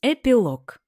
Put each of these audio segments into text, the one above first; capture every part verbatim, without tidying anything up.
Эпилог.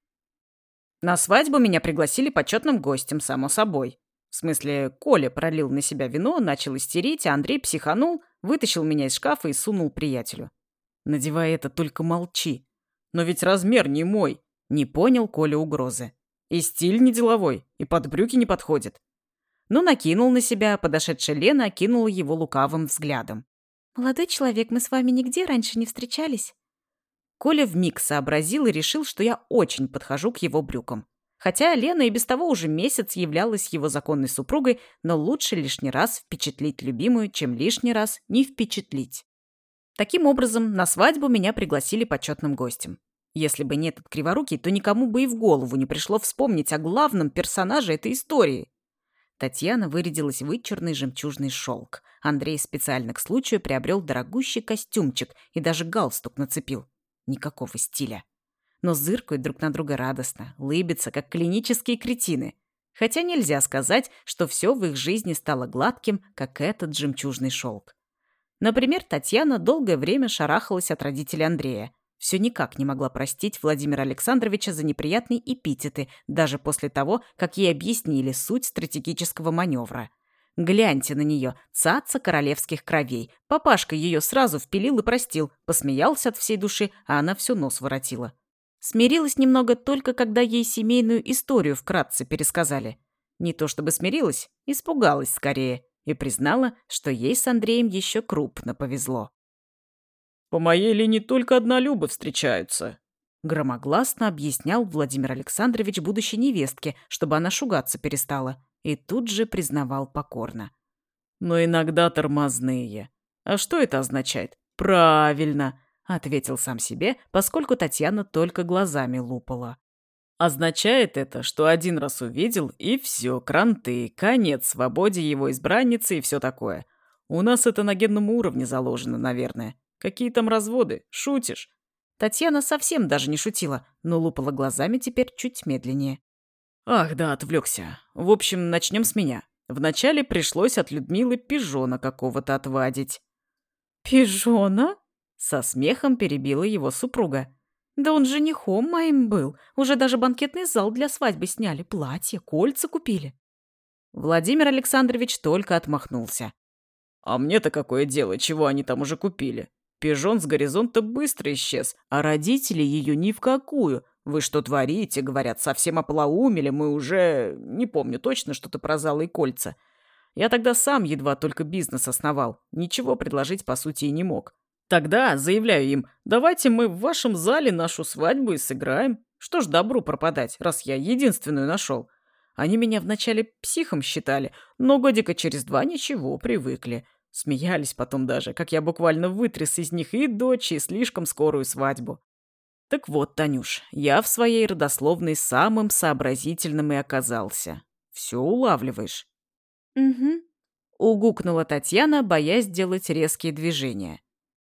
На свадьбу меня пригласили почетным гостем, само собой. В смысле, Коля пролил на себя вино, начал истерить, а Андрей психанул, вытащил меня из шкафа и сунул приятелю. «Надевай это, только молчи. Но ведь размер не мой», — не понял Коля угрозы. «И стиль не деловой, и под брюки не подходит». Ну, накинул на себя, подошедшая Лена окинула его лукавым взглядом. «Молодой человек, мы с вами нигде раньше не встречались?» Коля вмиг сообразил и решил, что я очень подхожу к его брюкам. Хотя Лена и без того уже месяц являлась его законной супругой, но лучше лишний раз впечатлить любимую, чем лишний раз не впечатлить. Таким образом, на свадьбу меня пригласили почетным гостем. Если бы не этот криворукий, то никому бы и в голову не пришло вспомнить о главном персонаже этой истории. Татьяна вырядилась в вычурный жемчужный шелк. Андрей специально к случаю приобрел дорогущий костюмчик и даже галстук нацепил. Никакого стиля. Но зыркают друг на друга радостно, лыбятся, как клинические кретины. Хотя нельзя сказать, что все в их жизни стало гладким, как этот жемчужный шелк. Например, Татьяна долгое время шарахалась от родителей Андрея. Все никак не могла простить Владимира Александровича за неприятные эпитеты, даже после того, как ей объяснили суть стратегического маневра. Гляньте на нее, цаца королевских кровей. Папашка ее сразу впилил и простил, посмеялся от всей души, а она все нос воротила. Смирилась немного только, когда ей семейную историю вкратце пересказали. Не то чтобы смирилась, испугалась скорее и признала, что ей с Андреем еще крупно повезло. «По моей линии только однолюбы встречаются», — громогласно объяснял Владимир Александрович будущей невестке, чтобы она шугаться перестала, и тут же признавал покорно. «Но иногда тормозные. А что это означает?» «Правильно», — ответил сам себе, поскольку Татьяна только глазами лупала. «Означает это, что один раз увидел, и все, кранты, конец свободе его избранницы и все такое. У нас это на генном уровне заложено, наверное. Какие там разводы? Шутишь?» Татьяна совсем даже не шутила, но лупала глазами теперь чуть медленнее. «Ах, да, отвлекся. В общем, начнем с меня. Вначале пришлось от Людмилы пижона какого-то отвадить». «Пижона?» — со смехом перебила его супруга. «Да он женихом моим был. Уже даже банкетный зал для свадьбы сняли, платье, кольца купили». Владимир Александрович только отмахнулся. «А мне-то какое дело, чего они там уже купили? Пижон с горизонта быстро исчез, а родители ее ни в какую. Вы что творите, говорят, совсем оплоумели, мы уже... Не помню точно что-то про залы и кольца. Я тогда сам едва только бизнес основал, ничего предложить по сути и не мог. Тогда заявляю им, давайте мы в вашем зале нашу свадьбу и сыграем. Что ж добру пропадать, раз я единственную нашел. Они меня вначале психом считали, но годика через два ничего, привыкли. Смеялись потом даже, как я буквально вытряс из них и дочь, и слишком скорую свадьбу. Так вот, Танюш, я в своей родословной самым сообразительным и оказался. Все улавливаешь? «Угу», — угукнула Татьяна, боясь делать резкие движения.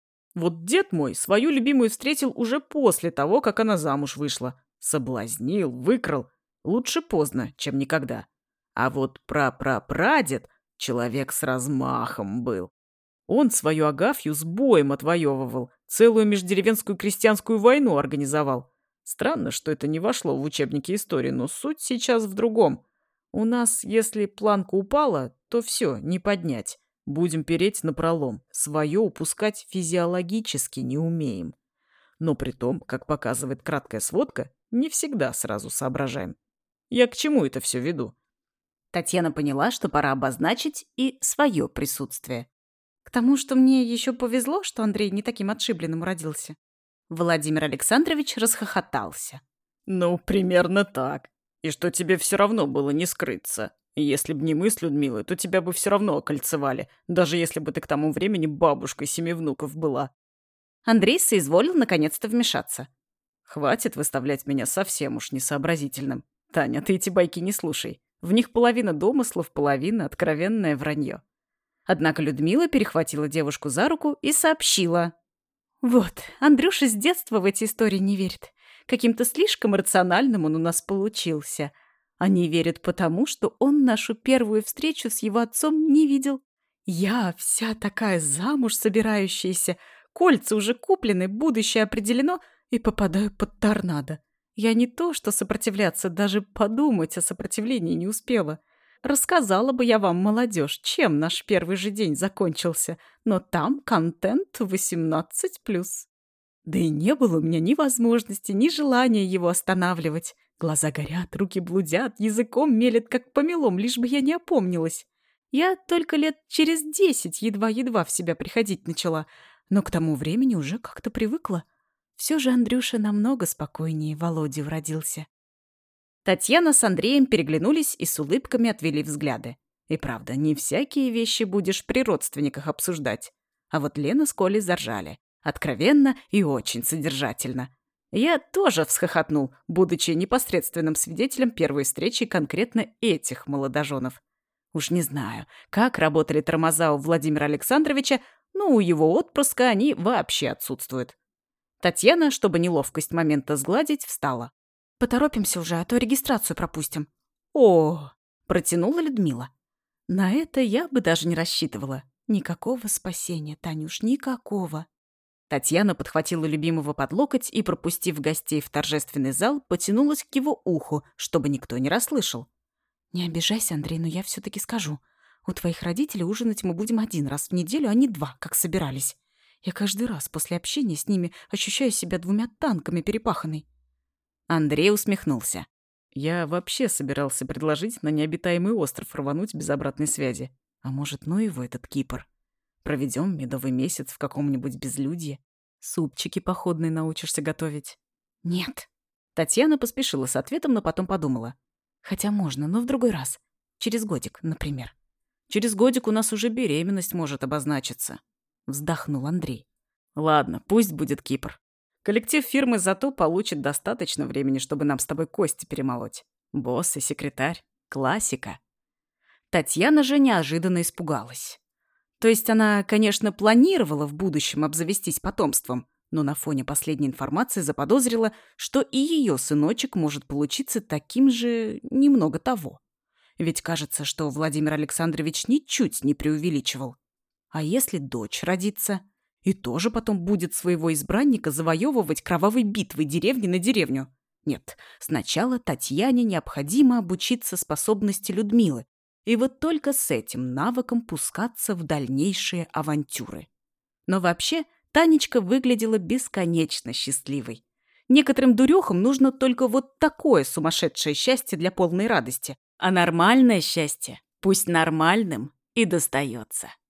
Вот дед мой свою любимую встретил уже после того, как она замуж вышла. Соблазнил, выкрал. Лучше поздно, чем никогда. А вот прапрапрадед человек с размахом был. Он свою Агафью с боем отвоевывал, целую междеревенскую крестьянскую войну организовал. Странно, что это не вошло в учебники истории, но суть сейчас в другом. У нас, если планка упала, то все, не поднять. Будем переть напролом. Свое упускать физиологически не умеем. Но при том, как показывает краткая сводка, не всегда сразу соображаем. Я к чему это все веду? Татьяна поняла, что пора обозначить и свое присутствие. «К тому, что мне еще повезло, что Андрей не таким отшибленным родился». Владимир Александрович расхохотался. «Ну, примерно так. И что тебе все равно было не скрыться. Если б не мы с Людмилой, то тебя бы все равно окольцевали, даже если бы ты к тому времени бабушкой семи внуков была». Андрей соизволил наконец-то вмешаться. «Хватит выставлять меня совсем уж несообразительным. Таня, ты эти байки не слушай. В них половина домыслов, половина откровенное вранье». Однако Людмила перехватила девушку за руку и сообщила. «Вот, Андрюша с детства в эти истории не верит. Каким-то слишком рациональным он у нас получился. Они верят потому, что он нашу первую встречу с его отцом не видел. Я вся такая замуж собирающаяся, кольца уже куплены, будущее определено, и попадаю под торнадо. Я не то что сопротивляться, даже подумать о сопротивлении не успела. Рассказала бы я вам, молодежь, чем наш первый же день закончился, но там контент восемнадцать плюс. Да и не было у меня ни возможности, ни желания его останавливать. Глаза горят, руки блудят, языком мелет, как помелом, лишь бы я не опомнилась. Я только лет через десять едва-едва в себя приходить начала, но к тому времени уже как-то привыкла. Все же Андрюша намного спокойнее Володи родился. Татьяна с Андреем переглянулись и с улыбками отвели взгляды. И правда, не всякие вещи будешь при родственниках обсуждать. А вот Лена с Колей заржали. Откровенно и очень содержательно. Я тоже всхохотнул, будучи непосредственным свидетелем первой встречи конкретно этих молодоженов. Уж не знаю, как работали тормоза у Владимира Александровича, но у его отпрыска они вообще отсутствуют. Татьяна, чтобы неловкость момента сгладить, встала. «Поторопимся уже, а то регистрацию пропустим». «О!» – протянула Людмила. На это я бы даже не рассчитывала. Никакого спасения, Танюш, никакого. Татьяна подхватила любимого под локоть и, пропустив гостей в торжественный зал, потянулась к его уху, чтобы никто не расслышал. «Не обижайся, Андрей, но я все-таки скажу. У твоих родителей ужинать мы будем один раз в неделю, а не два, как собирались. Я каждый раз после общения с ними ощущаю себя двумя танками перепаханной». Андрей усмехнулся. Я вообще собирался предложить на необитаемый остров рвануть без обратной связи. А может, ну его этот Кипр? Проведем медовый месяц в каком-нибудь безлюдье. Супчики походные научишься готовить. «Нет». Татьяна поспешила с ответом, но потом подумала. «Хотя можно, но в другой раз. Через годик, например». Через годик у нас уже беременность может обозначиться. Вздохнул Андрей. Ладно, пусть будет Кипр. Коллектив фирмы зато получит достаточно времени, чтобы нам с тобой кости перемолоть. Босс и секретарь. Классика. Татьяна же неожиданно испугалась. То есть она, конечно, планировала в будущем обзавестись потомством, но на фоне последней информации заподозрила, что и ее сыночек может получиться таким же немного того. Ведь кажется, что Владимир Александрович ничуть не преувеличивал. А если дочь родится? И тоже потом будет своего избранника завоевывать кровавой битвой деревни на деревню. Нет, сначала Татьяне необходимо обучиться способности Людмилы, и вот только с этим навыком пускаться в дальнейшие авантюры. Но вообще Танечка выглядела бесконечно счастливой. Некоторым дурехам нужно только вот такое сумасшедшее счастье для полной радости, а нормальное счастье пусть нормальным и достается.